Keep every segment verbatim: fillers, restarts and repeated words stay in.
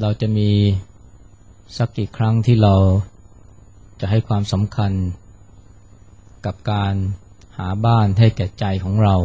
เราจะมีสักกี่ครั้งที่เราจะให้ความสำคัญกับการหาบ้านให้แก่ใจของเรา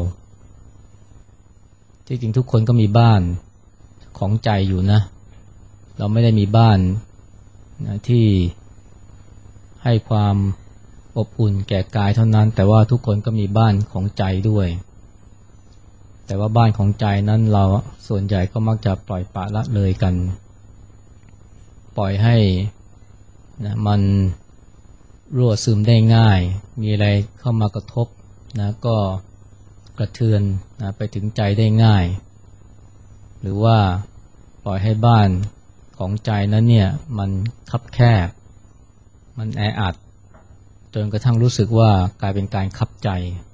ที่จริงทุกคนก็มีบ้านของใจอยู่นะเราไม่ได้มีบ้านนะที่ให้ความอบอุ่นแก่กายเท่านั้นแต่ว่าทุกคนก็มีบ้านของใจด้วยแต่ว่าบ้านของใจนั้นเราส่วนใหญ่ก็มักจะปล่อยปละละเลยกันปล่อยให้นะมันรั่วซึมได้ง่ายมีอะไรเข้ามากระทบนะก็กระเทือนนะไปถึงใจได้ง่ายหรือว่าปล่อยให้บ้านของใจนั้นเนี่ยมันคับแคบมันแออัดจนกระทั่งรู้สึกว่ากลายเป็นการคับใจ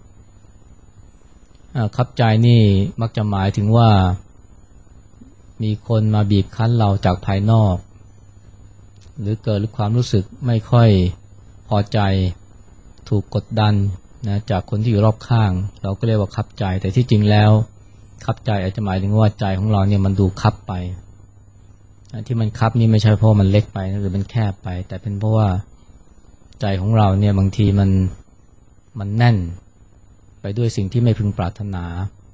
คับใจนี่มักจะหมายถึงว่ามีคนมาบีบคั้นเราจากภายนอกหรือเกิดความรู้สึกไม่ค่อยพอใจถูกกดดันนะจากคนที่อยู่รอบข้างเราก็เรียกว่าคับใจแต่ที่จริงแล้วคับใจอาจจะหมายถึงว่าใจของเราเนี่ยมันดูคับไปที่มันคับนี่ไม่ใช่เพราะมันเล็กไปหรือมันแคบไปแต่เป็นเพราะว่าใจของเราเนี่ยบางทีมันมันแน่นไปด้วยสิ่งที่ไม่พึงปรารถนา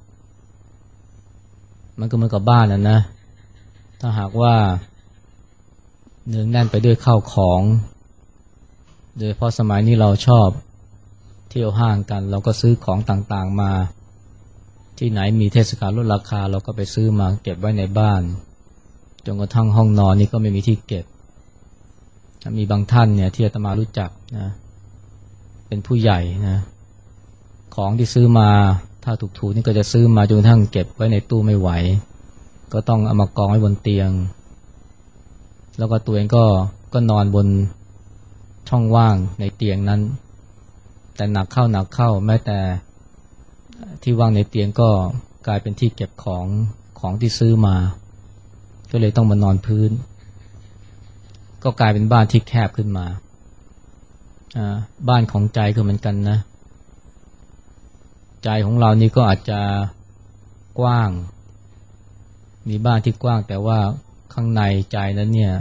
มันก็เหมือนกับบ้านนะนะถ้าหากว่าเนืองแน่นไปด้วยข้าวของโดยเฉพาะสมัยนี้เราชอบเที่ยวห้างกันเราก็ซื้อของต่างๆมาที่ไหนมีเทศกาลลดราคาเราก็ไปซื้อมาเก็บไว้ในบ้านจนกระทั่งห้องนอนนี่ก็ไม่มีที่เก็บมีบางท่านเนี่ยที่อาตมารู้จักนะเป็นผู้ใหญ่นะของที่ซื้อมาถ้าถูกๆนี่ก็จะซื้อมาจนกระทั่งเก็บไว้ในตู้ไม่ไหวก็ต้องเอามากองไว้บนเตียงแล้วก็ตัวเองก็ก็นอนบนช่องว่างในเตียงนั้นแต่หนักเข้าหนักเข้าแม้แต่ที่ว่างในเตียงก็กลายเป็นที่เก็บของของที่ซื้อมาก็เลยต้องมานอนพื้นก็กลายเป็นบ้านที่แคบขึ้นมาอ่าบ้านของใจก็เหมือนกันนะใจของเรานี่ก็อาจจะกว้างมีบ้านที่กว้างแต่ว่าข้างในใจนั้นเนี่ย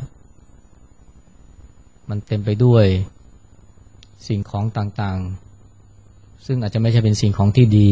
มันเต็มไปด้วยสิ่งของต่างๆซึ่งอาจจะไม่ใช่เป็นสิ่งของที่ดี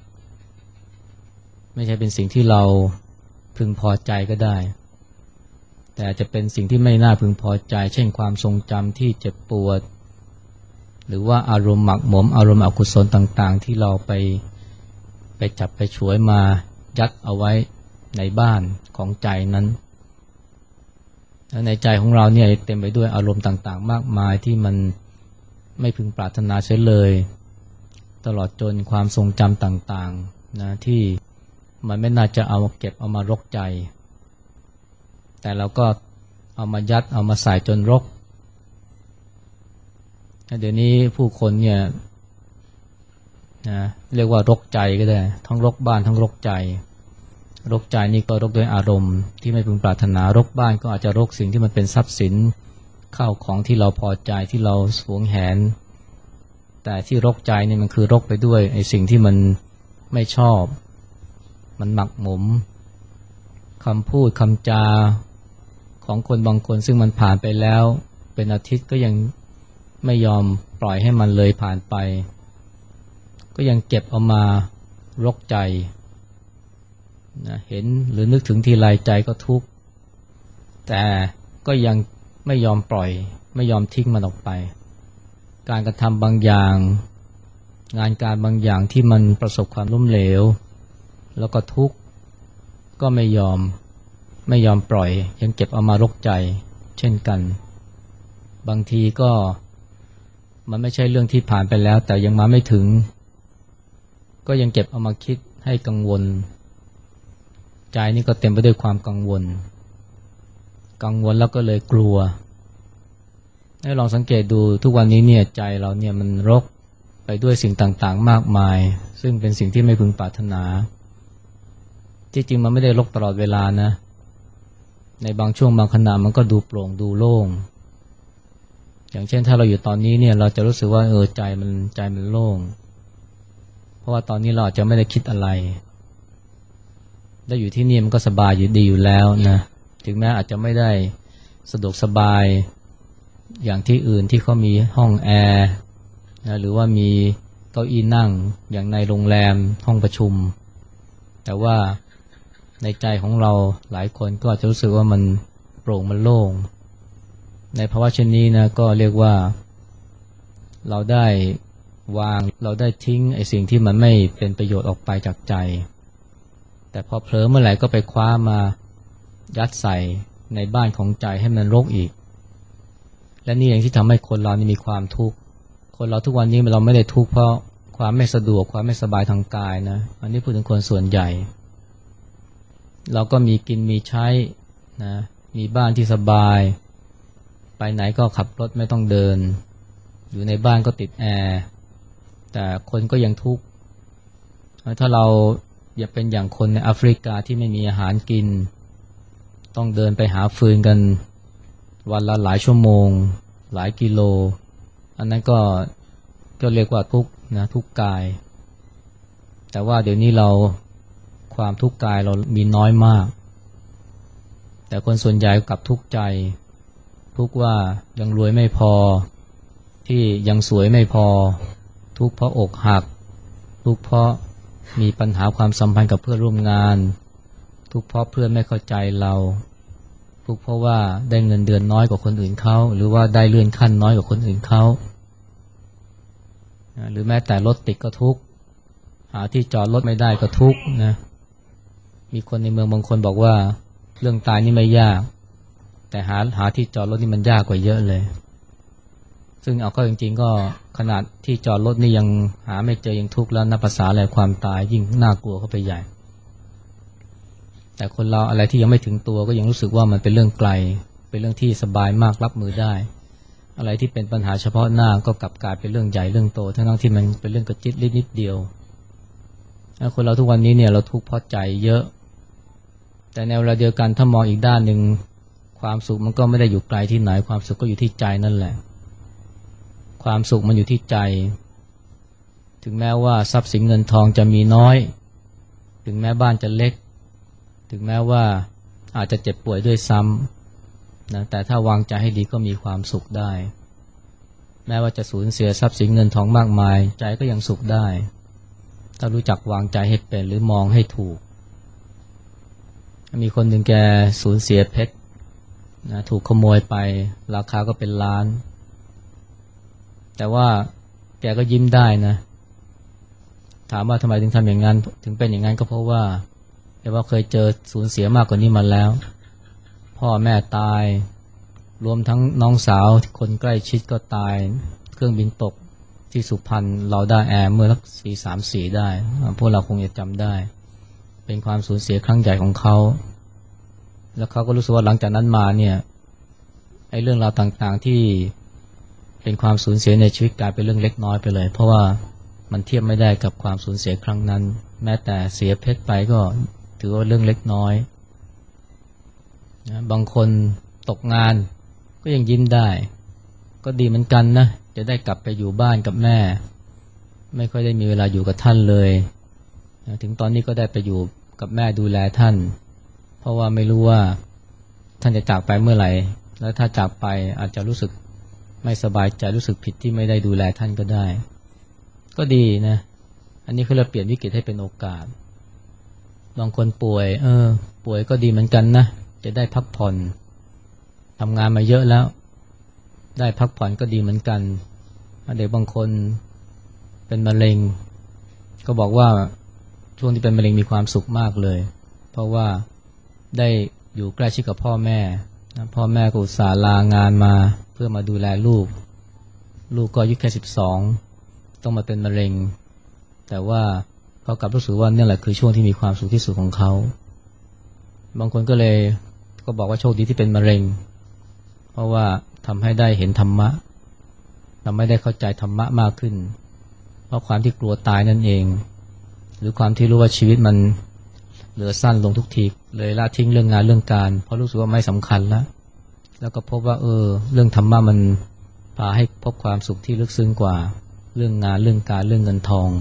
ไม่ใช่เป็นสิ่งที่เราพึงพอใจก็ได้แต่อาจจะเป็นสิ่งที่ไม่น่าพึงพอใจเช่นความทรงจำที่เจ็บปวดหรือว่าอารมณ์หมักหมมอารมณ์อกุศลต่างๆที่เราไปไปจับไปฉวยมายัดเอาไว้ในบ้านของใจนั้นในใจของเราเนี่ยเต็มไปด้วยอารมณ์ต่างๆมากมายที่มันไม่พึงปรารถนาเสียเลยตลอดจนความทรงจำต่างๆนะที่มันไม่น่าจะเอามาเก็บเอามารกใจแต่เราก็เอามายัดเอามาใส่จนรกเดี๋ยวนี้ผู้คนเนี่ยนะเรียกว่ารกใจก็ได้ทั้งรกบ้านทั้งรกใจรกใจนี่ก็รกด้วยอารมณ์ที่ไม่พึงปรารถนารกบ้านก็อาจจะรกสิ่งที่มันเป็นทรัพย์สินข้าวของที่เราพอใจที่เราหวงแหนแต่ที่รกใจนี่มันคือรกไปด้วยไอ้สิ่งที่มันไม่ชอบมันหมักหมมคำพูดคำจาของคนบางคนซึ่งมันผ่านไปแล้วเป็นอาทิตย์ก็ยังไม่ยอมปล่อยให้มันเลยผ่านไปก็ยังเก็บเอามารกใจนะเห็นหรือนึกถึงทีไรใจก็ทุกข์แต่ก็ยังไม่ยอมปล่อยไม่ยอมทิ้งมันออกไปการกระทำบางอย่างงานการบางอย่างที่มันประสบความล้มเหลวแล้วก็ทุกข์ก็ไม่ยอมไม่ยอมปล่อยยังเก็บเอามารกใจเช่นกันบางทีก็มันไม่ใช่เรื่องที่ผ่านไปแล้วแต่ยังมาไม่ถึงก็ยังเก็บเอามาคิดให้กังวลใจนี่ก็เต็มไปด้วยความกังวลกังวลแล้วก็เลยกลัวให้ลองสังเกตดูทุกวันนี้เนี่ยใจเราเนี่ยมันรกไปด้วยสิ่งต่างๆมากมายซึ่งเป็นสิ่งที่ไม่พึงปรารถนาที่จริงมันไม่ได้รกตลอดเวลานะในบางช่วงบางขณะมันก็ดูโปร่งดูโล่งอย่างเช่นถ้าเราอยู่ตอนนี้เนี่ยเราจะรู้สึกว่าเออใจมันใจมันโล่งเพราะว่าตอนนี้เราอาจจะไม่ได้คิดอะไรได้อยู่ที่นี่มันก็สบายอยู่ดีอยู่แล้วนะถึงแม้อาจจะไม่ได้สะดวกสบายอย่างที่อื่นที่เขามีห้องแอร์นะหรือว่ามีเก้าอี้นั่งอย่างในโรงแรมห้องประชุมแต่ว่าในใจของเราหลายคนก็อาจจะรู้สึกว่ามันโปร่งมันโล่งในภาวะเช่นนี้นะก็เรียกว่าเราได้วางเราได้ทิ้งไอ้สิ่งที่มันไม่เป็นประโยชน์ออกไปจากใจแต่พอเผลอเมื่อไหร่ก็ไปคว้ามายัดใส่ในบ้านของใจให้มันรกอีกและนี่เองที่ทำให้คนเรานี่มีความทุกข์คนเราทุกวันนี้เราไม่ได้ทุกข์เพราะความไม่สะดวกความไม่สบายทางกายนะอันนี้พูดถึงคนส่วนใหญ่เราก็มีกินมีใช้นะมีบ้านที่สบายไปไหนก็ขับรถไม่ต้องเดินอยู่ในบ้านก็ติดแอร์แต่คนก็ยังทุกข์ถ้าเราอย่าเป็นอย่างคนในแอฟริกาที่ไม่มีอาหารกินต้องเดินไปหาฟืนกันวันละหลายชั่วโมงหลายกิโลอันนั้นก็ก็เรียกว่าทุกข์นะทุกข์กายแต่ว่าเดี๋ยวนี้เราความทุกข์กายเรามีน้อยมากแต่คนส่วนใหญ่กลับทุกข์ใจทุกข์ว่ายังรวยไม่พอที่ยังสวยไม่พอทุกข์เพราะอกหักทุกข์เพราะมีปัญหาความสัมพันธ์กับเพื่อนร่วมงานทุกข์เพราะเพื่อนไม่เข้าใจเราทุกข์เพราะว่าได้เงินเดือนน้อยกว่าคนอื่นเขาหรือว่าได้เลื่อนขั้นน้อยกว่าคนอื่นเขาหรือแม้แต่รถติดก็ทุกข์หาที่จอดรถไม่ได้ก็ทุกข์นะมีคนในเมืองบางคนบอกว่าเรื่องตายนี่ไม่ยากแต่หาหาที่จอดรถนี่มันยากกว่าเยอะเลยซึ่งเอาเข้าจริงๆก็ขนาดที่จอดรถนี่ยังหาไม่เจอยังทุกข์แล้วนับภาษาอะไรความตายยิ่งน่ากลัวเข้าไปใหญ่แต่คนเราอะไรที่ยังไม่ถึงตัวก็ยังรู้สึกว่ามันเป็นเรื่องไกลเป็นเรื่องที่สบายมากรับมือได้อะไรที่เป็นปัญหาเฉพาะหน้าก็กลับกลายเป็นเรื่องใหญ่เรื่องโตทั้งๆที่มันเป็นเรื่องกระจิตนิดเดียวคนเราทุกวันนี้เนี่ยเราทุกข์เพราะใจเยอะแต่ในเวลาเดียวกันถ้ามองอีกด้านหนึ่งความสุขมันก็ไม่ได้อยู่ไกลที่ไหนความสุขก็อยู่ที่ใจนั่นแหละความสุขมันอยู่ที่ใจถึงแม้ว่าทรัพย์สินเงินทองจะมีน้อยถึงแม้บ้านจะเล็กถึงแม้ว่าอาจจะเจ็บป่วยด้วยซ้ำนะแต่ถ้าวางใจให้ดีก็มีความสุขได้แม้ว่าจะสูญเสียทรัพย์สินเงินทองมากมายใจก็ยังสุขได้ถ้ารู้จักวางใจให้เป็นหรือมองให้ถูกมีคนหนึ่งแกสูญเสียเพชรนะถูกขโมยไปราคาก็เป็นล้านแต่ว่าแกก็ยิ้มได้นะถามว่าทำไมถึงทำอย่างนั้นถึงเป็นอย่างนั้นก็เพราะว่าแต่ว่าเคยเจอสูญเสียมากกว่านี้มาแล้วพ่อแม่ตายรวมทั้งน้องสาวคนใกล้ชิดก็ตายเครื่องบินตกที่สุพรรณเราได้แอร์เมื่อสักสี่สามสี่ได้พวกเราคงจะจำได้เป็นความสูญเสียครั้งใหญ่ของเขาแล้วเขาก็รู้สึกว่าหลังจากนั้นมาเนี่ยไอ้เรื่องราวต่างๆที่เป็นความสูญเสียในชีวิตกลายเป็นเรื่องเล็กน้อยไปเลยเพราะว่ามันเทียบไม่ได้กับความสูญเสียครั้งนั้นแม้แต่เสียเพชรไปก็ถือว่าเรื่องเล็กน้อยนะบางคนตกงานก็ยังยิ้มได้ก็ดีเหมือนกันนะจะได้กลับไปอยู่บ้านกับแม่ไม่ค่อยได้มีเวลาอยู่กับท่านเลยนะถึงตอนนี้ก็ได้ไปอยู่กับแม่ดูแลท่านเพราะว่าไม่รู้ว่าท่านจะจากไปเมื่อไหร่แล้วถ้าจากไปอาจจะรู้สึกไม่สบายใจรู้สึกผิดที่ไม่ได้ดูแลท่านก็ได้ก็ดีนะอันนี้คือเราเปลี่ยนวิกฤตให้เป็นโอกาสบางคนป่วยเออป่วยก็ดีเหมือนกันนะจะได้พักผ่อนทำงานมาเยอะแล้วได้พักผ่อนก็ดีเหมือนกันเด็กบางคนเป็นมะเร็งก็บอกว่าช่วงที่เป็นมะเร็งมีความสุขมากเลยเพราะว่าได้อยู่ใกล้ชิดกับพ่อแม่นะพ่อแม่ก็อุตส่าห์ลางานมาเพื่อมาดูแลลูกลูกก็อายุแค่สิบสองต้องมาเป็นมะเร็งแต่ว่าเขากลับรู้สึกว่านี่แหละคือช่วงที่มีความสุขที่สุดของเขาบางคนก็เลยก็บอกว่าโชคดีที่เป็นมะเร็งเพราะว่าทำให้ได้เห็นธรรมะทำให้ได้เข้าใจธรรมะมากขึ้นเพราะความที่กลัวตายนั่นเองหรือความที่รู้ว่าชีวิตมันเหลือสั้นลงทุกทีเลยละทิ้งเรื่องงานเรื่องการเพราะรู้สึกว่าไม่สำคัญแล้วแล้วก็พบว่าเออเรื่องธรรมะมันพาให้พบความสุขที่ลึกซึ้งกว่าเรื่องงานเรื่องการเรื่องเงินทอง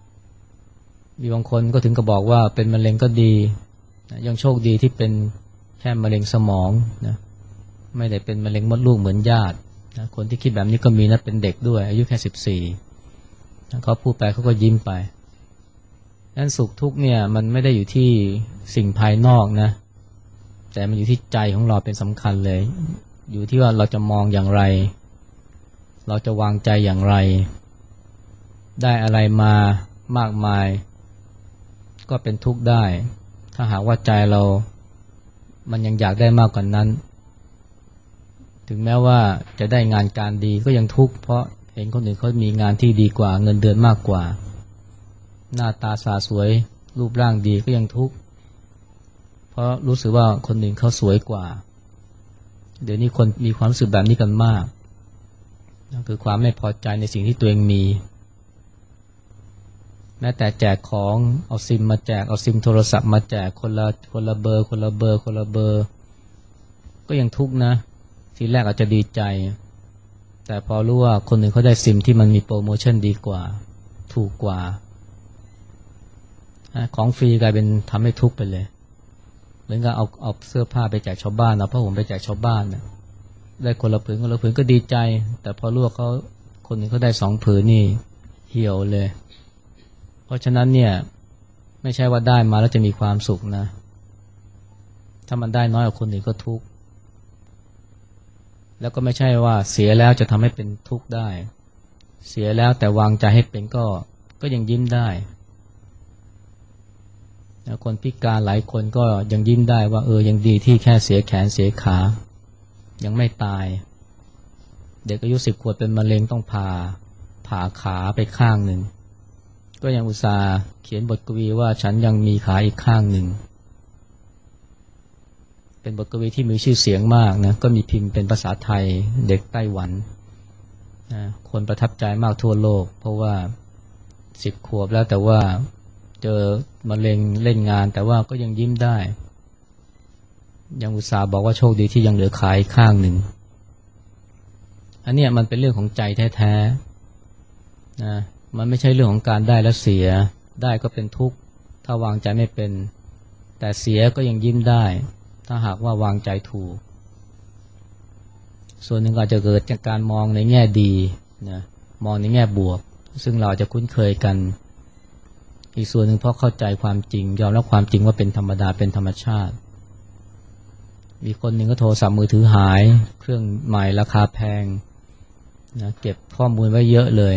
มีบางคนก็ถึงกับบอกว่าเป็นมะเร็งก็ดียังโชคดีที่เป็นแค่มะเร็งสมองนะไม่ได้เป็นมะเร็งมดลูกเหมือนญาตินะคนที่คิดแบบนี้ก็มีนะเป็นเด็กด้วยอายุแค่สิบสี่นะเขาพูดไปเขาก็ยิ้มไปนั้นสุขทุกข์เนี่ยมันไม่ได้อยู่ที่สิ่งภายนอกนะแต่มันอยู่ที่ใจของเราเป็นสำคัญเลยอยู่ที่ว่าเราจะมองอย่างไรเราจะวางใจอย่างไรได้อะไรมามากมายก็เป็นทุกข์ได้ถ้าหากว่าใจเรามันยังอยากได้มากกว่านั้นถึงแม้ว่าจะได้งานการดีก็ยังทุกข์เพราะเห็นคนอื่นเขามีงานที่ดีกว่าเงินเดือนมากกว่าหน้าตาสาสวยรูปร่างดีก็ยังทุกข์เพราะรู้สึกว่าคนอื่นเขาสวยกว่าเดี๋ยวนี้คนมีความรู้สึกแบบนี้กันมากนั่นคือความไม่พอใจในสิ่งที่ตัวเองมีแม้แต่แจกของเอาซิมมาแจกเอาซิมโทรศัพท์มาแจกคนละคนละเบอร์คนละเบอร์คนละเบอร์ก็ยังทุกข์นะทีแรกอาจจะดีใจแต่พอรู้ว่าคนหนึ่งเขาได้ซิมที่มันมีโปรโมชั่นดีกว่าถูกกว่าของฟรีกลายเป็นทำให้ทุกข์ไปเลยเหมือนกับเอาเอาเสื้อผ้าไปแจกชาวบ้านเอาผ้าห่มไปแจกชาวบ้านเนี่ยได้คนละผืนคนละผืนก็ดีใจแต่พอรู้ว่าเขาคนหนึ่งเขาได้สองผืนนี่เหี่ยวเลยเพราะฉะนั้นเนี่ยไม่ใช่ว่าได้มาแล้วจะมีความสุขนะถ้ามันได้น้อยกว่าคนอื่นก็ทุกข์แล้วก็ไม่ใช่ว่าเสียแล้วจะทำให้เป็นทุกข์ได้เสียแล้วแต่วางใจให้เป็นก็ก็ยังยิ้มได้คนพิการหลายคนก็ยังยิ้มได้ว่าเออยังดีที่แค่เสียแขนเสียขายังไม่ตายเด็กอายุสิบขวบเป็นมะเร็งต้องผ่าผ่าขาไปข้างหนึ่งก็ยังอุตส่าห์เขียนบทกวีว่าฉันยังมีขาอีกข้างหนึ่งเป็นบทกวีที่มีชื่อเสียงมากนะก็มีพิมพ์เป็นภาษาไทยเด็กไต้หวันนะคนประทับใจมากทั่วโลกเพราะว่าสิบขวบแล้วแต่ว่าเจอมะเร็งเล่นงานแต่ว่าก็ยังยิ้มได้ยังอุตส่าห์บอกว่าโชคดีที่ยังเหลือขาอีกข้างหนึ่งอันนี้มันเป็นเรื่องของใจแท้ๆนะมันไม่ใช่เรื่องของการได้และเสียได้ก็เป็นทุกข์ถ้าวางใจไม่เป็นแต่เสียก็ยังยิ้มได้ถ้าหากว่าวางใจถูกส่วนหนึ่งอาจจะเกิดจากการมองในแง่ดีนะมองในแง่บวกซึ่งเราจะคุ้นเคยกันอีกส่วนหนึ่งเพราะเข้าใจความจริงยอมรับความจริงว่าเป็นธรรมดาเป็นธรรมชาติมีคนหนึ่งก็โทรศัพท์มือถือหายเครื่องใหม่ราคาแพงนะเก็บข้อมูลไว้เยอะเลย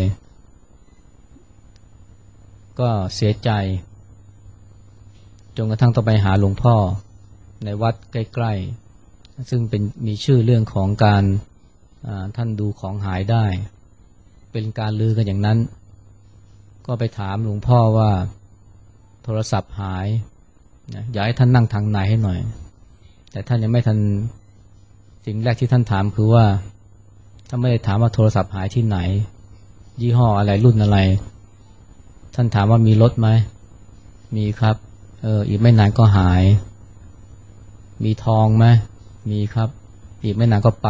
ก็เสียใจจนกระทั่งต้องไปหาหลวงพ่อในวัดใกล้ๆซึ่งเป็นมีชื่อเรื่องของการท่านดูของหายได้เป็นการลือกันอย่างนั้นก็ไปถามหลวงพ่อว่าโทรศัพท์หายนะอยากให้ท่านนั่งทางในให้หน่อยแต่ท่านยังไม่ทันสิ่งแรกที่ท่านถามคือว่าถ้าไม่ได้ถามว่าโทรศัพท์หายที่ไหนยี่ห้ออะไรรุ่นอะไรท่านถามว่ามีรถไหมมีครับเอออีกไม่นานก็หายมีทองไหมมีครับอีกไม่นานก็ไป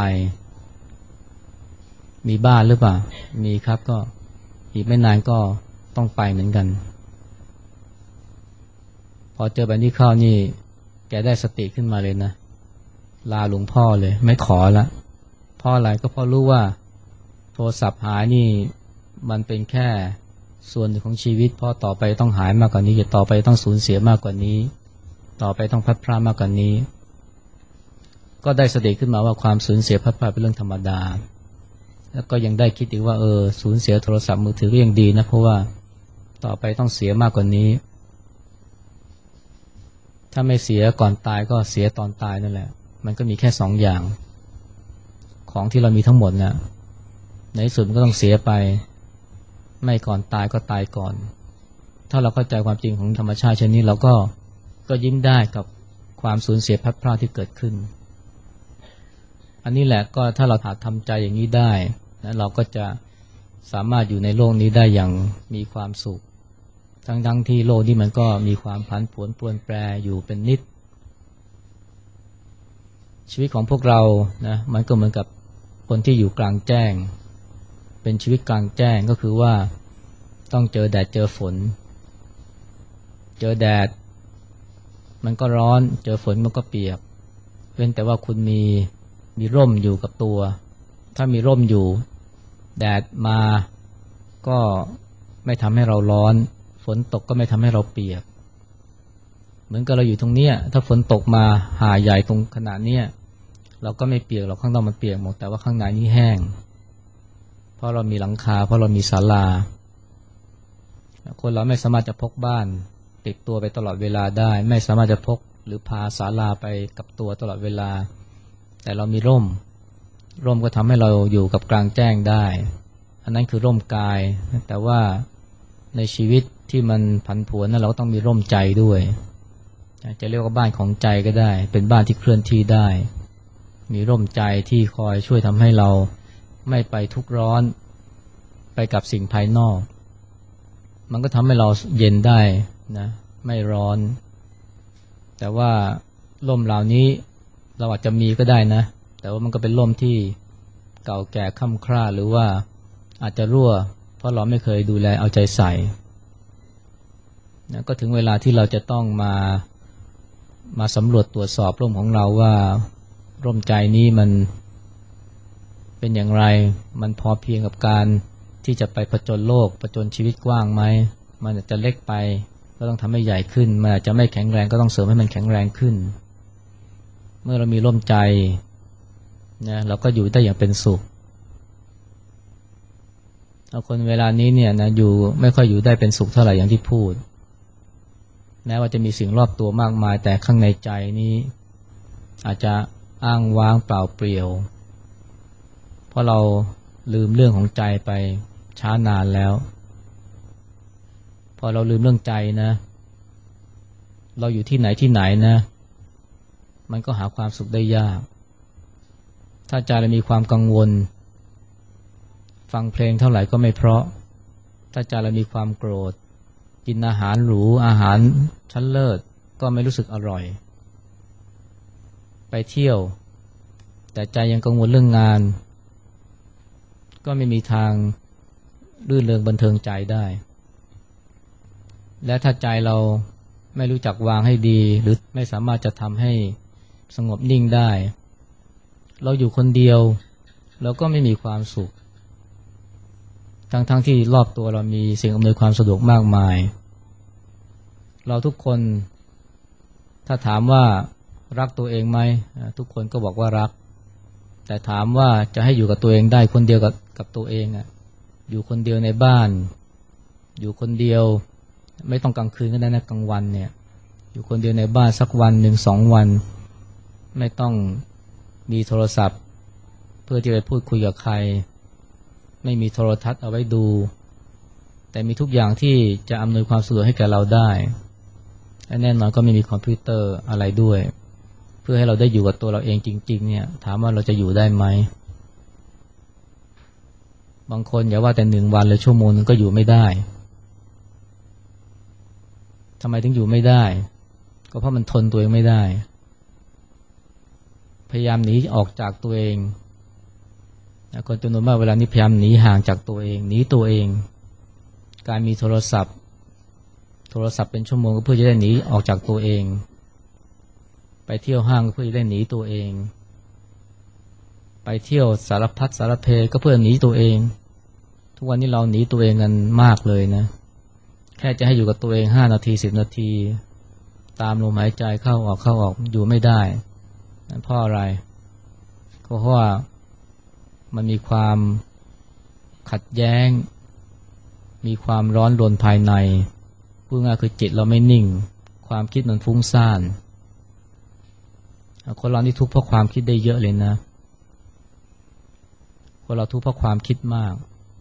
มีบ้านหรือเปล่ามีครับก็อีกไม่นานก็ต้องไปเหมือนกันพอเจอแบบนี้เข้านี่แกได้สติขึ้นมาเลยนะลาหลวงพ่อเลยไม่ขอละเพราะอะไรก็เพราะรู้ว่าโทรศัพท์หายนี่มันเป็นแค่ส่วนหนึ่งของชีวิตเพราะต่อไปต้องหายมากกว่านี้จะต่อไปต้องสูญเสียมากกว่านี้ต่อไปต้องพลัดพรากมากกว่านี้ก็ได้สติขึ้นมาว่าความสูญเสียพลัดพรากเป็นเรื่องธรรมดาแล้วก็ยังได้คิดอีกว่าเออสูญเสียโทรศัพท์มือถือก็ยังดีนะเพราะว่าต่อไปต้องเสียมากกว่านี้ถ้าไม่เสียก่อนตายก็เสียตอนตายนั่นแหละมันก็มีแค่สองอย่างของที่เรามีทั้งหมดเนี่ยในที่สุดมันก็ต้องเสียไปไม่ก่อนตายก็ตายก่อนถ้าเราเข้าใจความจริงของธรรมชาติเช่นนี้เราก็ก็ยิ้มได้กับความสูญเสียพลัดพรากที่เกิดขึ้นอันนี้แหละก็ถ้าเราถาทำใจอย่างนี้ได้นะเราก็จะสามารถอยู่ในโลกนี้ได้อย่างมีความสุขทั้งทั้งที่โลกนี้มันก็มีความผันผวนปรวนแปรอยู่เป็นนิดชีวิตของพวกเรานะมันก็เหมือนกับคนที่อยู่กลางแจ้งเป็นชีวิตกลางแจ้งก็คือว่าต้องเจอแดดเจอฝนเจอแดดมันก็ร้อนเจอฝนมันก็เปียกเว้นแต่ว่าคุณมีมีร่มอยู่กับตัวถ้ามีร่มอยู่แดดมาก็ไม่ทำให้เราร้อนฝนตกก็ไม่ทำให้เราเปียกเหมือนกับเราอยู่ตรงเนี้ยถ้าฝนตกมาหาใหญ่ตรงขนาดเนี้ยเราก็ไม่เปียกหรอกข้างนอกมันเปียกหมดแต่ว่าข้างในนี่แห้งเพราะเรามีหลังคาเพราะเรามีศาลาคนเราไม่สามารถจะพกบ้านติดตัวไปตลอดเวลาได้ไม่สามารถจะพกหรือพาศาลาไปกับตัวตลอดเวลาแต่เรามีร่มร่มก็ทำให้เราอยู่กับกลางแจ้งได้อันนั้นคือร่มกายแต่ว่าในชีวิตที่มันผันผวนนั้นเราก็ต้องมีร่มใจด้วยจะเรียกว่าบ้านของใจก็ได้เป็นบ้านที่เคลื่อนที่ได้มีร่มใจที่คอยช่วยทำให้เราไม่ไปทุกข์ร้อนไปกับสิ่งภายนอกมันก็ทำให้เราเย็นได้นะไม่ร้อนแต่ว่าร่มเหล่านี้เราอาจจะมีก็ได้นะแต่ว่ามันก็เป็นร่มที่เก่าแก่ค่ำคร่าหรือว่าอาจจะรั่วเพราะเราไม่เคยดูแลเอาใจใส่นะก็ถึงเวลาที่เราจะต้องมามาสำรวจตรวจสอบร่มของเราว่าร่มใจนี้มันเป็นอย่างไรมันพอเพียงกับการที่จะไปผจญโลกผจญชีวิตกว้างไหมมันอาจจะเล็กไปก็ต้องทำให้ใหญ่ขึ้นมันอาจจะไม่แข็งแรงก็ต้องเสริมให้มันแข็งแรงขึ้นเมื่อเรามีร่มใจนะเราก็อยู่ได้อย่างเป็นสุขเอาคนเวลานี้เนี่ยนะอยู่ไม่ค่อยอยู่ได้เป็นสุขเท่าไหร่อย่างที่พูดแม้ว่าจะมีสิ่งรอบตัวมากมายแต่ข้างในใจนี้อาจจะอ้างว้างเปล่าเปลี่ยวเพราะเราลืมเรื่องของใจไปช้านานแล้วพอเราลืมเรื่องใจนะเราอยู่ที่ไหนที่ไหนนะมันก็หาความสุขได้ยากถ้าใจเรามีความกังวลฟังเพลงเท่าไหร่ก็ไม่เพราะถ้าใจเรามีความโกรธกินอาหารหรูอาหารชั้นเลิศก็ไม่รู้สึกอร่อยไปเที่ยวแต่ใจยังกังวลเรื่องงานก็ไม่มีทางรื่นเริงบันเทิงใจได้และถ้าใจเราไม่รู้จักวางให้ดีหรือไม่สามารถจะทำให้สงบนิ่งได้เราอยู่คนเดียวเราก็ไม่มีความสุขทั้งๆ ท, ที่รอบตัวเรามีสิ่งอำนวยความสะดวกมากมายเราทุกคนถ้าถามว่ารักตัวเองไหมทุกคนก็บอกว่ารักแต่ถามว่าจะให้อยู่กับตัวเองได้คนเดียวกับกับตัวเองอ่ะอยู่คนเดียวในบ้านอยู่คนเดียวไม่ต้องกลางคืนก็ได้นะกลางวันเนี่ยอยู่คนเดียวในบ้านสักวันหนึ่งสองวันไม่ต้องมีโทรศัพท์เพื่อที่จะไปพูดคุยกับใครไม่มีโทรทัศน์เอาไว้ดูแต่มีทุกอย่างที่จะอำนวยความสะดวกให้แก่เราได้และแน่นอนก็ไม่มีคอมพิวเตอร์อะไรด้วยเพื่อให้เราได้อยู่กับตัวเราเองจริงๆเนี่ยถามว่าเราจะอยู่ได้ไหมบางคนอย่าว่าแต่หนึ่งวันเลยชั่วโมงนึงก็อยู่ไม่ได้ทำไมถึงอยู่ไม่ได้ก็เพราะมันทนตัวเองไม่ได้พยายามหนีออกจากตัวเองคนจำนวนมากเวลานี้พยายามหนีห่างจากตัวเองหนีตัวเองการมีโทรศัพท์โทรศัพท์เป็นชั่วโมงก็เพื่อจะได้หนีออกจากตัวเองไปเที่ยวห้างก็เพื่อจะได้หนีตัวเองไปเที่ยวสารพัดสารเพก็เพื่อหนีตัวเองทุกวันนี้เราหนีตัวเองกันมากเลยนะแค่จะให้อยู่กับตัวเองห้านาทีสิบนาทีตามลมหายใจเข้าออกเข้าออกอยู่ไม่ได้เพราะอะไรก็เพราะว่ามันมีความขัดแย้งมีความร้อนรนภายในพูดง่ายคือจิตเราไม่นิ่งความคิดมันฟุ้งซ่านคนเรานี่ทุกข์เพราะความคิดได้เยอะเลยนะคนเราทุกข์เพราะความคิดมาก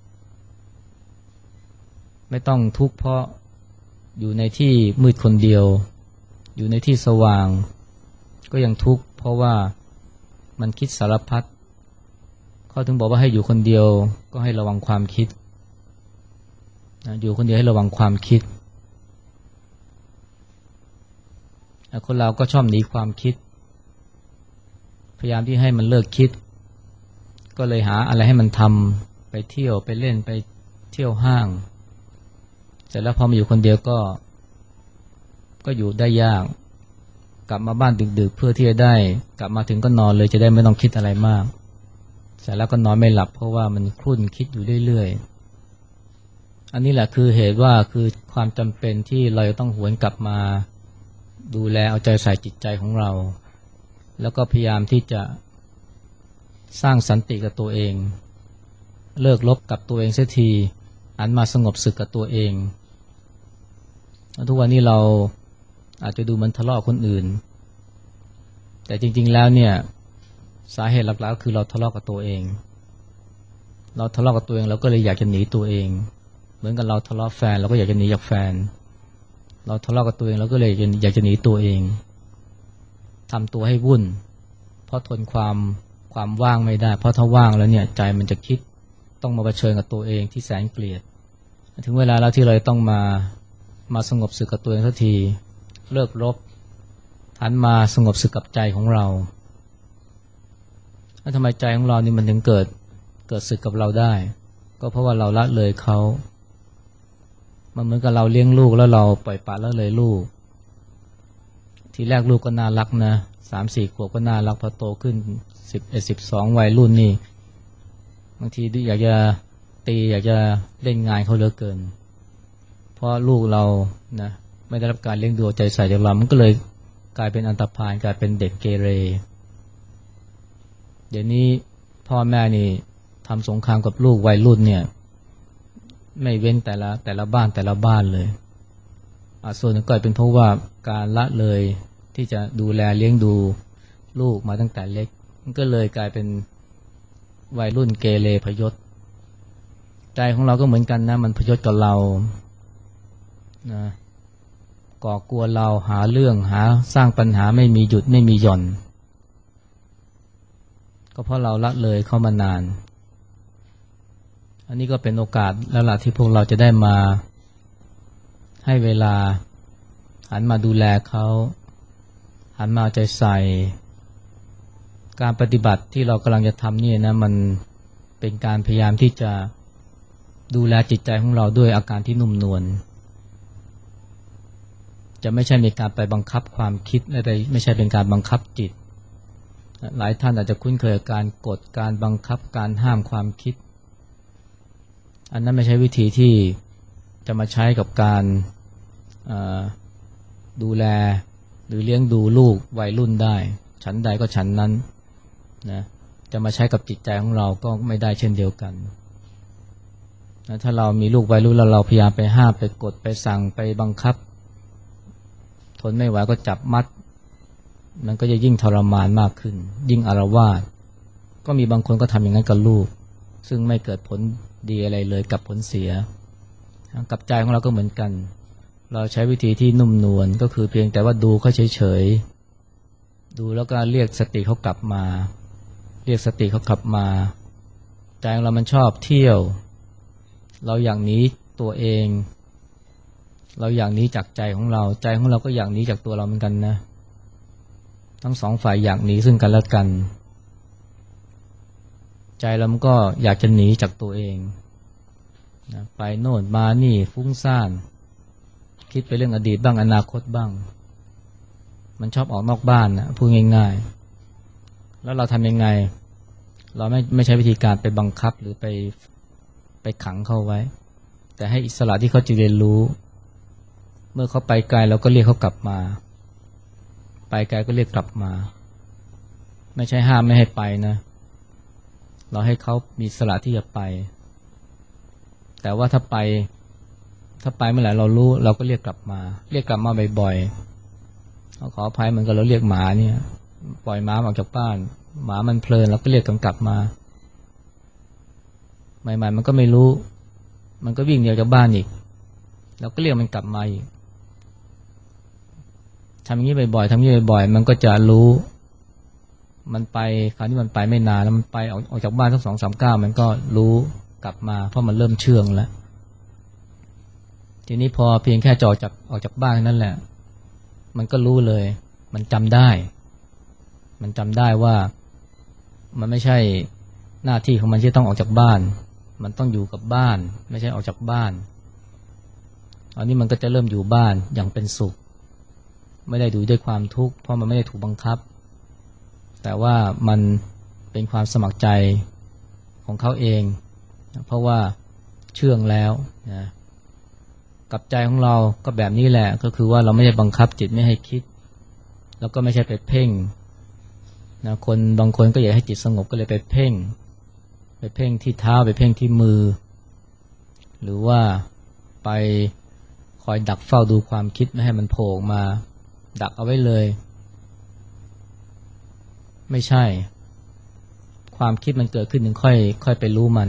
ไม่ต้องทุกข์เพราะอยู่ในที่มืดคนเดียวอยู่ในที่สว่างก็ยังทุกข์เพราะว่ามันคิดสารพัดเขาถึงบอกว่าให้อยู่คนเดียวก็ให้ระวังความคิดอยู่คนเดียวให้ระวังความคิดคนเราก็ชอบหนีความคิดพยายามที่ให้มันเลิกคิดก็เลยหาอะไรให้มันทำไปเที่ยวไปเล่นไปเที่ยวห้างเสร็จแล้วพอมาอยู่คนเดียวก็ก็อยู่ได้ยากกลับมาบ้านดึกๆเพื่อที่จะได้กลับมาถึงก็นอนเลยจะได้ไม่ต้องคิดอะไรมากเสร็จแล้วก็นอนไม่หลับเพราะว่ามันครุ่นคิดอยู่เรื่อยๆอันนี้แหละคือเหตุว่าคือความจำเป็นที่เราจะต้องหวนกลับมาดูแลเอาใจใส่จิตใจของเราแล้วก็พยายามที่จะสร้างสันติกับตัวเองเลิกลบกับตัวเองเสียทีหันมาสงบศึกกับตัวเองทุกวันนี้เราอาจจะดูมันทะเลาะคนอื่นแต่จริงๆแล้วเนี่ยสาเหตุหลักๆก็คือเราทะเลาะกับตัวเองเราทะเลาะกับตัวเองเราก็เลยอยากจะหนีตัวเองเหมือนกับเราทะเลาะแฟนเราก็อยากจะหนีจากแฟนเราทะเลาะกับตัวเองเราก็เลยอยากจะหนีตัวเองทำตัวให้วุ่นเพราะทนความความว่างไม่ได้เพราะถ้าว่างแล้วเนี่ยใจมันจะคิดต้องมาเผชิญกับตัวเองที่แสนเกลียดถึงเวลาแล้วที่เราต้องมามาสงบสึกกับตัวเองสักทีเลิกรบหันมาสงบสึกกับใจของเราแล้วทำไมใจของเรานี่มันถึงเกิดเกิดสึกกับเราได้ก็เพราะว่าเราละเลยเขามันเหมือนกับเราเลี้ยงลูกแล้วเราปล่อยปละละเลยลูกทีแรกลูกก็น่ารักนะสามสี่ขวบก็น่ารักพอโตขึ้นสิบเอ็ดสิบสองวัยรุ่นนี่บางทีอยากจะตีอยากจะเล่นงานเขาเหลือเกินเพราะลูกเรานะไม่ได้รับการเลี้ยงดูใจใส่จากเรามันก็เลยกลายเป็นอันธพาลกลายเป็นเด็กเกเรเดี๋ยวนี้พ่อแม่นี่ทำสงครามกับลูกวัยรุ่นเนี่ยไม่เว้นแต่ละแต่ละบ้านแต่ละบ้านเลยส่วนหนึ่งก็เป็นเพราะว่าการละเลยที่จะดูแลเลี้ยงดูลูกมาตั้งแต่เล็กมันก็เลยกลายเป็นวัยรุ่นเกเรพยศใจของเราก็เหมือนกันนะมันพยศกับเรานะก่อกวนเราหาเรื่องหาสร้างปัญหาไม่มีหยุดไม่มีหย่อนก็เพราะเราละเลยเข้ามานานอันนี้ก็เป็นโอกาสแล้วล่ะที่พวกเราจะได้มาให้เวลาหันมาดูแลเขาหันมาใจใส่การปฏิบัติที่เรากำลังจะทำนี่นะมันเป็นการพยายามที่จะดูแลจิตใจของเราด้วยอาการที่นุ่มนวลจะไม่ใช่มีการไปบังคับความคิดไม่ไปไม่ใช่เป็นการบังคับจิตหลายท่านอาจจะคุ้นเคยกับการกดการบังคับการห้ามความคิดอันนั้นไม่ใช่วิธีที่จะมาใช้กับการดูแลหรือเลี้ยงดูลูกวัยรุ่นได้ฉันใดก็ฉันนั้นนะจะมาใช้กับจิตใจของเราก็ไม่ได้เช่นเดียวกันนะถ้าเรามีลูกวัยรุ่นแล้วเราพยายามไปห้ามไปกดไปสั่งไปบังคับทนไม่ไหวก็จับมัดมันก็จะยิ่งทรมานมากขึ้นยิ่งอาละวาดก็มีบางคนก็ทำอย่างนั้นกับลูกซึ่งไม่เกิดผลดีอะไรเลยกับผลเสียกับใจของเราก็เหมือนกันเราใช้วิธีที่นุ่มนวลก็คือเพียงแต่ว่าดูเขาเฉยๆดูแล้วก็เรียกสติเขากลับมาเรียกสติเขากลับมาใจของเรามันชอบเที่ยวเราอยากหนีตัวเองเราอยากหนีจากใจของเราใจของเราก็อยากหนีจากตัวเราเหมือนกันนะทั้งสองฝ่ายอยากหนีซึ่งกันและกันใจเรามันก็อยากจะหนีจากตัวเองนะไปโน่นมานี่ฟุ้งซ่านคิดไปเรื่องอดีตบ้างอนาคตบ้างมันชอบออกนอกบ้านนะพูดง่ายๆแล้วเราทำยังไงเราไม่ไม่ใช้วิธีการไปบังคับหรือไปไปขังเขาไว้แต่ให้อิสระที่เขาจะเรียนรู้เมื่อเขาไปไกลเราก็เรียกเขากลับมาไปไกลก็เรียกกลับมาไม่ใช่ห้ามไม่ให้ไปนะเราให้เขามีอิสระที่จะไปแต่ว่าถ้าไปถ้าไปเมื่อไหร่เรารู้เราก็เรียกกลับมาเรียกกลับมาบ่อยๆขออภัยเหมือนกับเราเรียกหมาเนี่ยปล่อยหมาออกจากบ้านหมามันเพลินเราก็เรียกกลับมาใหม่ๆมันก็ไม่รู้มันก็วิ่งหนีออกจากบ้านอีกเราก็เรียกมันกลับมาอีกทำอย่างนี้บ่อยๆทำอย่างนี้บ่อยๆมันก็จะรู้มันไปคราวนี้มันไปไม่นานแล้วมันไปออกออกจากบ้านสักสองสามก้าวมันก็รู้กลับมาเพราะมันเริ่มเชื่องแล้วทีนี้พอเพียงแค่จอดจากออกจากบ้านนั่นแหละมันก็รู้เลยมันจำได้มันจำได้ว่ามันไม่ใช่หน้าที่ของมันที่ต้องออกจากบ้านมันต้องอยู่กับบ้านไม่ใช่ออกจากบ้านอันนี้มันก็จะเริ่มอยู่บ้านอย่างเป็นสุขไม่ได้ดูด้วยความทุกข์เพราะมันไม่ได้ถูกบังคับแต่ว่ามันเป็นความสมัครใจของเขาเองเพราะว่าเชื่องแล้วนะกับใจของเราก็แบบนี้แหละก็คือว่าเราไม่ได้บังคับจิตไม่ให้คิดแล้วก็ไม่ใช่ไปเพ่งนะคนบางคนก็อยากให้จิตสงบก็เลยไปเพ่งไปเพ่งที่เท้าไปเพ่งที่มือหรือว่าไปคอยดักเฝ้าดูความคิดไม่ให้มันโผล่ออกมาดักเอาไว้เลยไม่ใช่ความคิดมันเกิดขึ้นถึงค่อยค่อยไปรู้มัน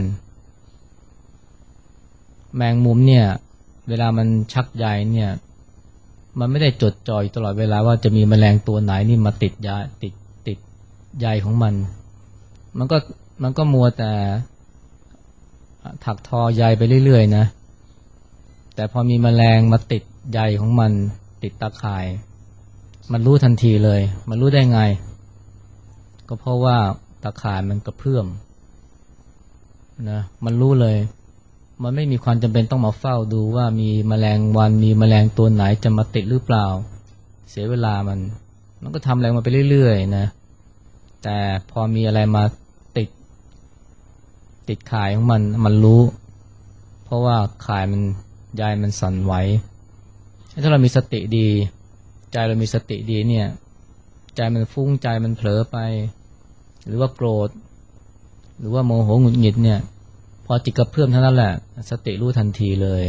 แมงมุมเนี่ยเวลามันชักใยเนี่ยมันไม่ได้จดจ่ออยู่ตลอดเวลาว่าจะมีแมลงตัวไหนนี่มาติดยาติดติดใยของมันมันก็มันก็มัวแต่ถักทอใยไปเรื่อยๆนะแต่พอมีแมลงมาติดใยของมันติดตาข่ายมันรู้ทันทีเลยมันรู้ได้ไงก็เพราะว่าตาข่ายมันกระเพื่อมนะมันรู้เลยมันไม่มีความจำเป็นต้องมาเฝ้าดูว่ามีแมลงวันมีแมลงตัวไหนจะมาติดหรือเปล่าเสียเวลามันมันก็ทำอะไรมาไปเรื่อยๆนะแต่พอมีอะไรมาติดติดข่ายของมันมันรู้เพราะว่าข่ายมันใยมันสั่นไหวถ้าเรามีสติดีใจเรามีสติดีเนี่ยใจมันฟุ้งใจมันเผลอไปหรือว่าโกรธหรือว่าโมโหหงุดหงิดเนี่ยพอจิตกระเพื่อมเท่านั้นแหละสติรู้ทันทีเลย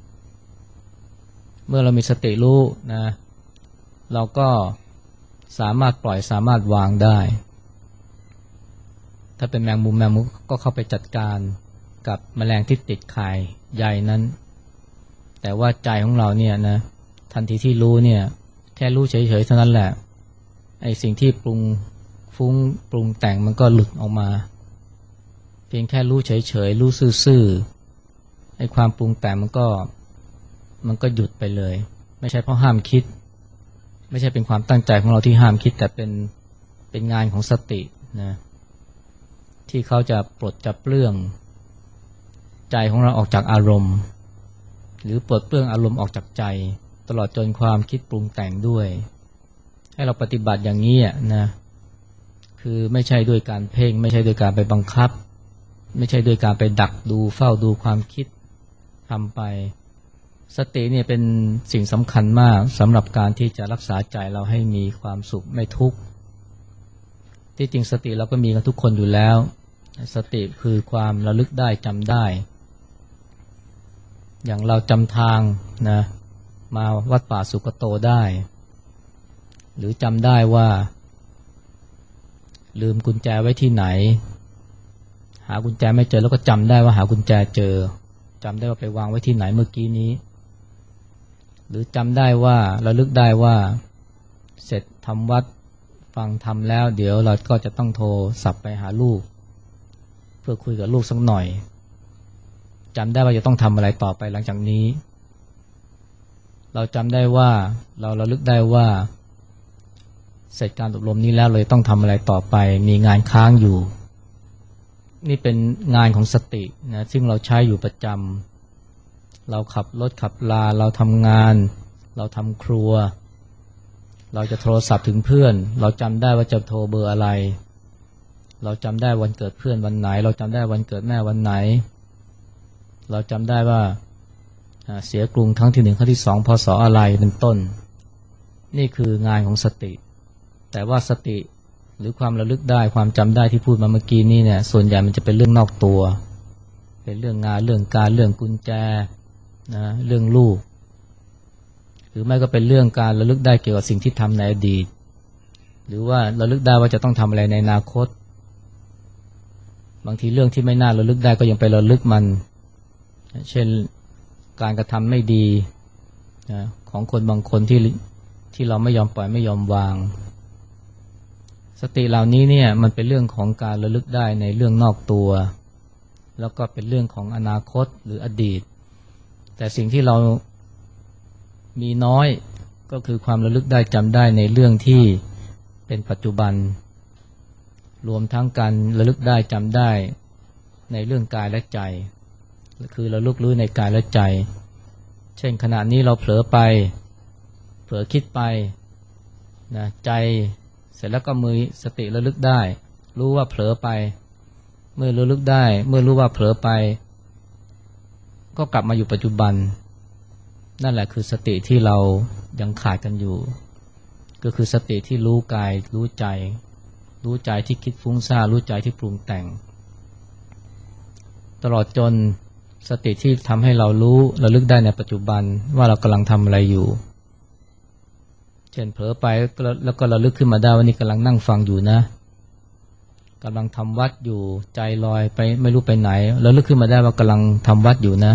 เมื่อเรามีสติรู้นะเราก็สามารถปล่อยสามารถวางได้ถ้าเป็นแมงมุมแมงมุมก็เข้าไปจัดการกับแมลงที่ติดข่ายใยนั้นแต่ว่าใจของเราเนี่ยนะทันทีที่รู้เนี่ยแค่รู้เฉยๆเท่านั้นแหละไอ้สิ่งที่ปรุงฟุ้งปรุงแต่งมันก็หลุดออกมาเพียงแค่รู้เฉยๆรู้ซื่อๆไอ้ความปรุงแต่งมันก็มันก็หยุดไปเลยไม่ใช่เพราะห้ามคิดไม่ใช่เป็นความตั้งใจของเราที่ห้ามคิดแต่เป็นเป็นงานของสตินะที่เขาจะปลดจับเปลื้องใจของเราออกจากอารมณ์หรือปลดเปลื้องอารมณ์ออกจากใจตลอดจนความคิดปรุงแต่งด้วยให้เราปฏิบัติอย่างนี้นะคือไม่ใช่ด้วยการเพ่งไม่ใช่ด้วยการไปบังคับไม่ใช่ด้วยการไปดักดูเฝ้าดูความคิดทำไปสติเนี่ยเป็นสิ่งสำคัญมากสำหรับการที่จะรักษาใจเราให้มีความสุขไม่ทุกข์ที่จริงสติเราก็มีกันทุกคนอยู่แล้วสติคือความระลึกได้จำได้อย่างเราจำทางนะมาวัดป่าสุกโตได้หรือจำได้ว่าลืมกุญแจไว้ที่ไหนหากุญแจไม่เจอแล้วก็จำได้ว่าหากุญแจเจอจำได้ว่าไปวางไว้ที่ไหนเมื่อกี้นี้หรือจำได้ว่าระลึกได้ว่าเสร็จทำวัดฟังทำแล้วเดี๋ยวเราก็จะต้องโทรศัพท์ไปหาลูกเพื่อคุยกับลูกสักหน่อยจำได้ว่าจะต้องทำอะไรต่อไปหลังจากนี้เราจำได้ว่าเราระลึกได้ว่าเสร็จการอบรมนี้แล้วเราต้องทำอะไรต่อไปมีงานค้างอยู่นี่เป็นงานของสตินะซึ่งเราใช้อยู่ประจำเราขับรถขับลาเราทำงานเราทำครัวเราจะโทรศัพท์ถึงเพื่อนเราจำได้ว่าจะโทรเบอร์อะไรเราจำได้วันเกิดเพื่อนวันไหนเราจำได้วันเกิดแม่วันไหนเราจำได้ว่าเสียกรุงครั้งที่หนึ่งครั้งที่สองพศอะไรเป็นต้นนี่คืองานของสติแต่ว่าสติหรือความระลึกได้ความจำได้ที่พูดมาเมื่อกี้นี้เนี่ยส่วนใหญ่มันจะเป็นเรื่องนอกตัวเป็นเรื่องงานเรื่องการเรื่องกุญแจนะเรื่องลูกหรือไม่ก็เป็นเรื่องการระลึกได้เกี่ยวกับสิ่งที่ทำในอดีตหรือว่าระลึกได้ว่าจะต้องทำอะไรในอนาคตบางทีเรื่องที่ไม่น่าระลึกได้ก็ยังไประลึกมันเช่นการกระทำไม่ดีนะของคนบางคนที่ที่เราไม่ยอมปล่อยไม่ยอมวางสติเหล่านี้เนี่ยมันเป็นเรื่องของการระลึกได้ในเรื่องนอกตัวแล้วก็เป็นเรื่องของอนาคตหรืออดีตแต่สิ่งที่เรามีน้อยก็คือความระลึกได้จำได้ในเรื่องที่เป็นปัจจุบันรวมทั้งการระลึกได้จำได้ในเรื่องกายและใจคือระลึกรู้ในกายและใจเช่นขณะนี้เราเผลอไปเผลอคิดไปนะใจเสร็จแล้วก็มือสติระลึกได้รู้ว่าเผลอไปเมื่อระลึกได้เมื่อรู้ว่าเผลอไปก็กลับมาอยู่ปัจจุบันนั่นแหละคือสติที่เรายังขาดกันอยู่ก็คือสติที่รู้กายรู้ใจรู้ใจที่คิดฟุ้งซ่านรู้ใจที่ปรุงแต่งตลอดจนสติที่ทำให้เรารู้ระลึกได้ในปัจจุบันว่าเรากำลังทำอะไรอยู่เช่นเผลอไปแล้วก็ระลึกขึ้นมาได้ว่านี่กำลังนั่งฟังอยู่นะกำลังทำวัดอยู่ใจลอยไปไม่รู้ไปไหนระลึกขึ้นมาได้ว่ากำลังทำวัดอยู่นะ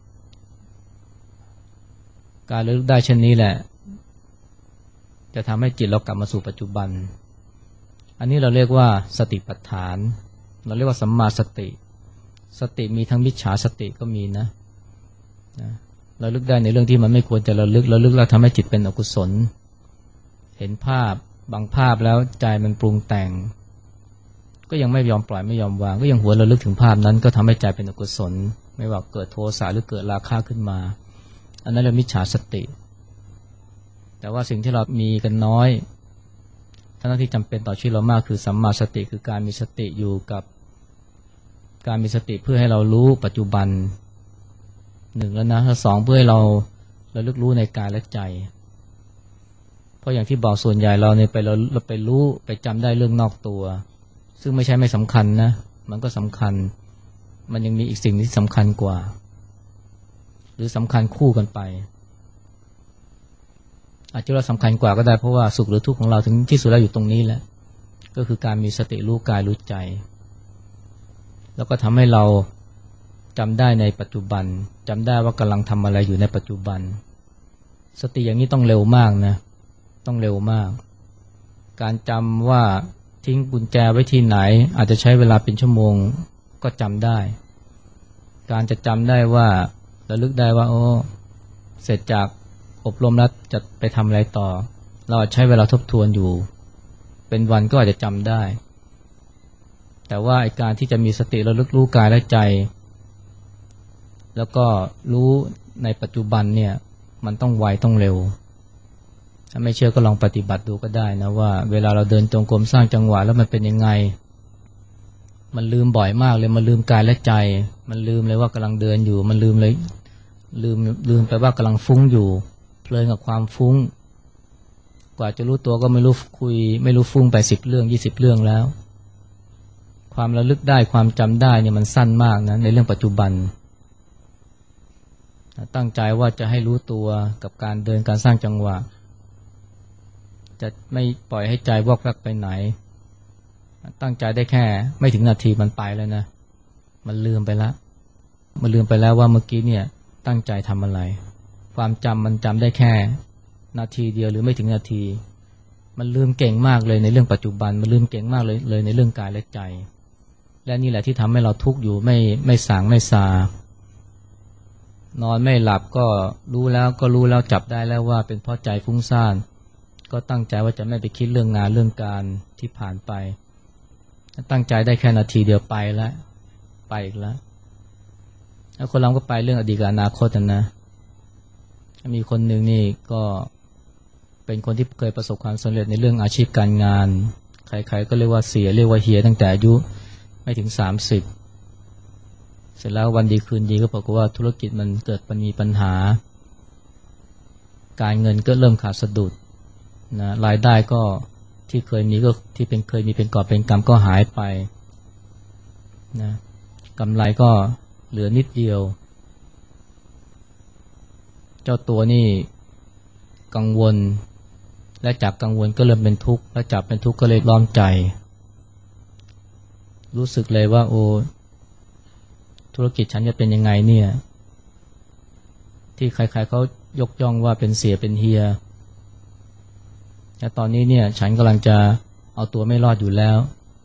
การระลึกได้เช่นนี้แหละจะทำให้จิตเรากลับมาสู่ปัจจุบันอันนี้เราเรียกว่าสติปัฏฐานเราเรียกว่าสัมมาสติสติมีทั้งมิจฉาสติก็มีนะนะระลึกได้ในเรื่องที่มันไม่ควรจะระลึกระลึกแล้วทำให้จิตเป็นอกุศลเห็นภาพบางภาพแล้วใจมันปรุงแต่งก็ยังไม่ยอมปล่อยไม่ยอมวางก็ยังหัวระลึกถึงภาพนั้นก็ทำให้ใจเป็นอกุศลไม่ว่าเกิดโทสะหรือเกิดราคะขึ้นมาอันนั้นเรียกมิจฉาสติแต่ว่าสิ่งที่เรามีกันน้อยทั้งที่จำเป็นต่อชีวิตเรามากคือสัมมาสติคือการมีสติอยู่กับการมีสติเพื่อให้เรารู้ปัจจุบันหนึ่งแล้วนะสองเพื่อให้เราระลึกรู้ในกายและใจเพราะอย่างที่บอกส่วนใหญ่เราเนี่ยไปเราเราไปรู้ไปจำได้เรื่องนอกตัวซึ่งไม่ใช่ไม่สำคัญนะมันก็สำคัญมันยังมีอีกสิ่งที่สำคัญกว่าหรือสำคัญคู่กันไปอาจจะว่าสำคัญกว่าก็ได้เพราะว่าสุขหรือทุกข์ของเราถึงที่สุดแล้วอยู่ตรงนี้แหละก็คือการมีสติรู้กายรู้ใจแล้วก็ทำให้เราจำได้ในปัจจุบันจำได้ว่ากำลังทำอะไรอยู่ในปัจจุบันสติอย่างนี้ต้องเร็วมากนะต้องเร็วมากการจำว่าทิ้งกุญแจไว้ที่ไหนอาจจะใช้เวลาเป็นชั่วโมงก็จำได้การจะจำได้ว่าระลึกได้ว่าโอ้เสร็จจากอบรมแล้วจะไปทำอะไรต่อเราอาจใช้เวลาทบทวนอยู่เป็นวันก็อาจจะจำได้แต่ว่าไอ้การที่จะมีสติระลึกรู้กายและใจแล้วก็รู้ในปัจจุบันเนี่ยมันต้องไวต้องเร็วถ้าไม่เชื่อก็ลองปฏิบัติดูก็ได้นะว่าเวลาเราเดินจงกรมสร้างจังหวะแล้วมันเป็นยังไงมันลืมบ่อยมากเลยมันลืมกายและใจมันลืมเลยว่ากำลังเดินอยู่มันลืมเลยลืมลืมไปว่ากำลังฟุ้งอยู่เพลินกับความฟุ้งกว่าจะรู้ตัวก็ไม่รู้คุยไม่รู้ฟุ้งไปสิบเรื่องยี่สิบเรื่องแล้วความระลึกได้ความจำได้เนี่ยมันสั้นมากนะในเรื่องปัจจุบันตั้งใจว่าจะให้รู้ตัวกับการเดินการสร้างจังหวะจะไม่ปล่อยให้ใจวอกแวกไปไหนตั้งใจได้แค่ไม่ถึงนาทีมันไปแล้วนะมันลืมไปแล้วมันลืมไปแล้วว่าเมื่อกี้เนี่ยตั้งใจทำอะไรความจำมันจำได้แค่นาทีเดียวหรือไม่ถึงนาทีมันลืมเก่งมากเลยในเรื่องปัจจุบันมันลืมเก่งมากเลยเลยในเรื่องกายและใจและนี่แหละที่ทำให้เราทุกข์อยู่ไม่ไม่สางไม่ซานอนไม่หลับก็รู้แล้วก็รู้แล้วจับได้แล้วว่าเป็นเพราะใจฟุ้งซ่านก็ตั้งใจว่าจะไม่ไปคิดเรื่องงานเรื่องการที่ผ่านไปตั้งใจได้แค่นาทีเดียวไปแล้วไปอีกแล้วแล้วคนเราก็ไปเรื่องอดีตกับอนาคตนะมีคนหนึ่งนี่ก็เป็นคนที่เคยประสบความสำเร็จในเรื่องอาชีพการงานใครๆก็เรียกว่าเสียเรียกว่าเฮียตั้งแต่อายุไม่ถึงสามสิบเสร็จแล้ววันดีคืนดีก็บอกว่าธุรกิจมันเกิดมีปัญหาการเงินก็เริ่มขาดสะดุดนะรายได้ก็ที่เคยมีก็ที่เป็นเคยมีเป็นกอบเป็นกำก็หายไปนะกำไรก็เหลือนิดเดียวเจ้าตัวนี่กังวลและจากกังวลก็เริ่มเป็นทุกข์และจากเป็นทุกข์ก็เลยร้อนใจรู้สึกเลยว่าโอ้ธุรกิจฉันจะเป็นยังไงเนี่ยที่ใครๆเขายกย่องว่าเป็นเสียเป็นเฮียแต่ตอนนี้เนี่ยฉันกำลังจะเอาตัวไม่รอดอยู่แล้ว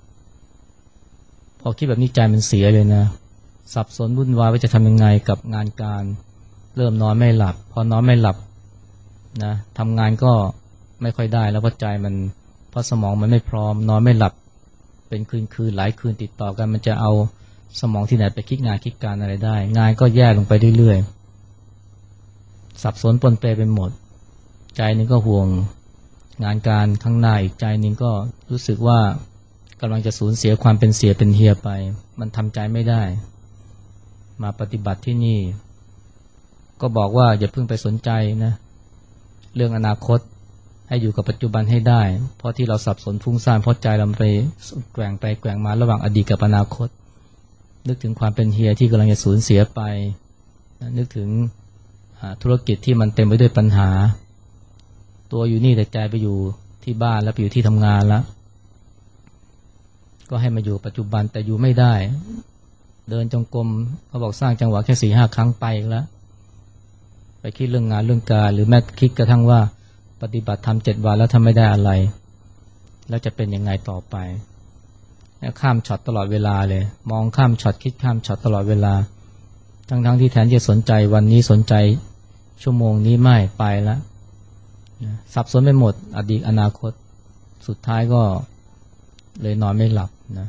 พอคิดแบบนี้ใจมันเสียเลยนะสับสนวุ่นวายว่าจะทำยังไงกับงานการเริ่มนอนไม่หลับพอนอนไม่หลับนะทำงานก็ไม่ค่อยได้แล้วเพราะใจมันเพราะสมองมันไม่พร้อมนอนไม่หลับเป็นคืนๆหลายคืนติดต่อกันมันจะเอาสมองที่ไหนไปคิดงานคิดการอะไรได้งานก็แย่ลงไปเรื่อยๆสับสนปนเปไปหมดใจนึงก็ห่วงงานการข้างหน้าอีกใจหนึ่งก็รู้สึกว่ากำลังจะสูญเสียความเป็นเสียเป็นเฮียไปมันทำใจไม่ได้มาปฏิบัติที่นี่ก็บอกว่าอย่าเพิ่งไปสนใจนะเรื่องอนาคตให้อยู่กับปัจจุบันให้ได้เพราะที่เราสับสนฟุ้งซ่านเพราะใจเราไปแกว่งไปแกว่งมาระหว่างอดีตกับอนาคตนึกถึงความเป็นเฮียที่กำลังจะสูญเสียไปนึกถึงธุรกิจที่มันเต็มไปด้วยปัญหาตัวอยู่นี่แต่ใจไปอยู่ที่บ้านแล้วไปอยู่ที่ทำงานแล้วก็ให้มาอยู่ปัจจุบันแต่อยู่ไม่ได้เดินจงกรมเขาบอกสร้างจังหวะแค่สี่ห้าครั้งไปแล้วไปคิดเรื่องงานเรื่องการหรือแม้คิดกระทั่งว่าปฏิบัติธรรมเจ็ดวันแล้วทำไม่ได้อะไรแล้วจะเป็นยังไงต่อไปข้ามช็อตตลอดเวลาเลยมองข้ามช็อตคิดข้ามช็อตตลอดเวลาทั้งๆที่แทนจะสนใจวันนี้สนใจชั่วโมงนี้ไม่ไปแล้วสับสนไปหมดอดีตอนาคตสุดท้ายก็เลยนอนไม่หลับนะ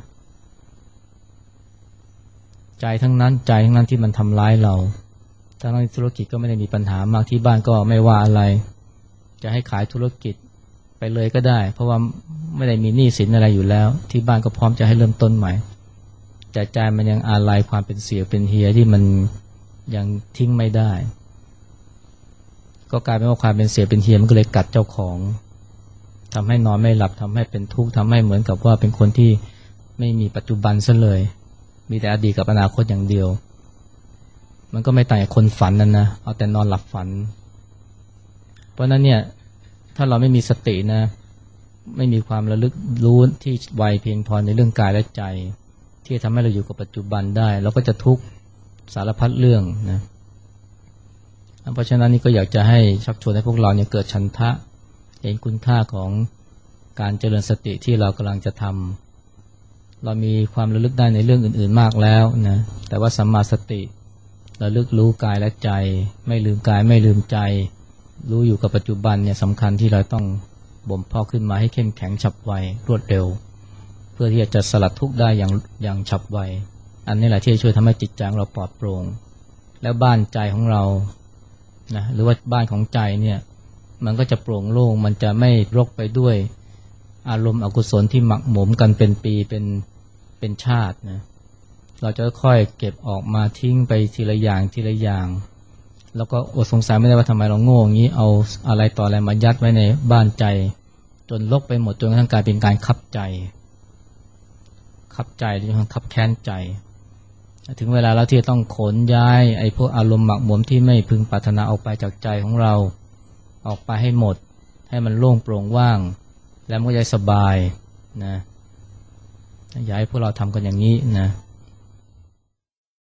ใจทั้งนั้นใจทั้งนั้นที่มันทำร้ายเราทั้งนั้นธุรกิจก็ไม่ได้มีปัญหามากที่บ้านก็ไม่ว่าอะไรจะให้ขายธุรกิจไปเลยก็ได้เพราะว่าไม่ได้มีหนี้สินอะไรอยู่แล้วที่บ้านก็พร้อมจะให้เริ่มต้นใหม่แต่ใจมันยังอาลัยความเป็นเสียเป็นเฮียที่มันยังทิ้งไม่ได้ก็กลายเป็นว่าความเป็นเสียเป็นเฮียมันก็เลยกัดเจ้าของทำให้นอนไม่หลับทำให้เป็นทุกข์ทำให้เหมือนกับว่าเป็นคนที่ไม่มีปัจจุบันซะเลยมีแต่อดีตกับอนาคตอย่างเดียวมันก็ไม่ต่างจากคนฝันนั่นนะเอาแต่นอนหลับฝันเพราะนั้นเนี่ยถ้าเราไม่มีสตินะไม่มีความระลึกรู้ที่ไวเพียงพอในเรื่องกายและใจที่ทำให้เราอยู่กับปัจจุบันได้เราก็จะทุกข์สารพัดเรื่องนะเพราะฉะนั้นนี่ก็อยากจะให้ชักชวนให้พวกเราเนี่ยเกิดฉันทะเห็นคุณค่าของการเจริญสติที่เรากำลังจะทำเรามีความระลึกได้ในเรื่องอื่นๆมากแล้วนะแต่ว่าสัมมาสติระลึกรู้กายและใจไม่ลืมกายไม่ลืมใจรู้อยู่กับปัจจุบันเนี่ยสำคัญที่เราต้องบ่มเพาะขึ้นมาให้เข้มแข็งฉับไวรวดเร็วเพื่อที่จะสลัดทุกข์ได้อย่างอย่างฉับไวอันนี้แหละที่จะช่วยทำให้จิตใจของเราปลอดโปร่งแล้วบ้านใจของเรานะหรือว่าบ้านของใจเนี่ยมันก็จะโปร่งโล่งมันจะไม่รกไปด้วยอารมณ์อกุศลที่หมักหมมกันเป็นปีเป็นเป็นชาตินะเราจะค่อยเก็บออกมาทิ้งไปทีละอย่างทีละอย่างแล้วก็อดสงสัยไม่ได้ว่าทำไมเราโง่อย่างนี้เอาอะไรต่ออะไรมายัดไว้ในบ้านใจจนรกไปหมดจนกระทั่งกลายเป็นการคับใจคับใจจนกระทั่งคับแค้นใจถึงเวลาแล้วที่จะต้องขนย้ายไอ้พวกอารมณ์หมักหมมที่ไม่พึงปรารถนาออกไปจากใจของเราออกไปให้หมดให้มันโล่งโปร่งว่างแล้วมันก็จะสบายนะอยากให้พวกเราทำกันอย่างนี้นะ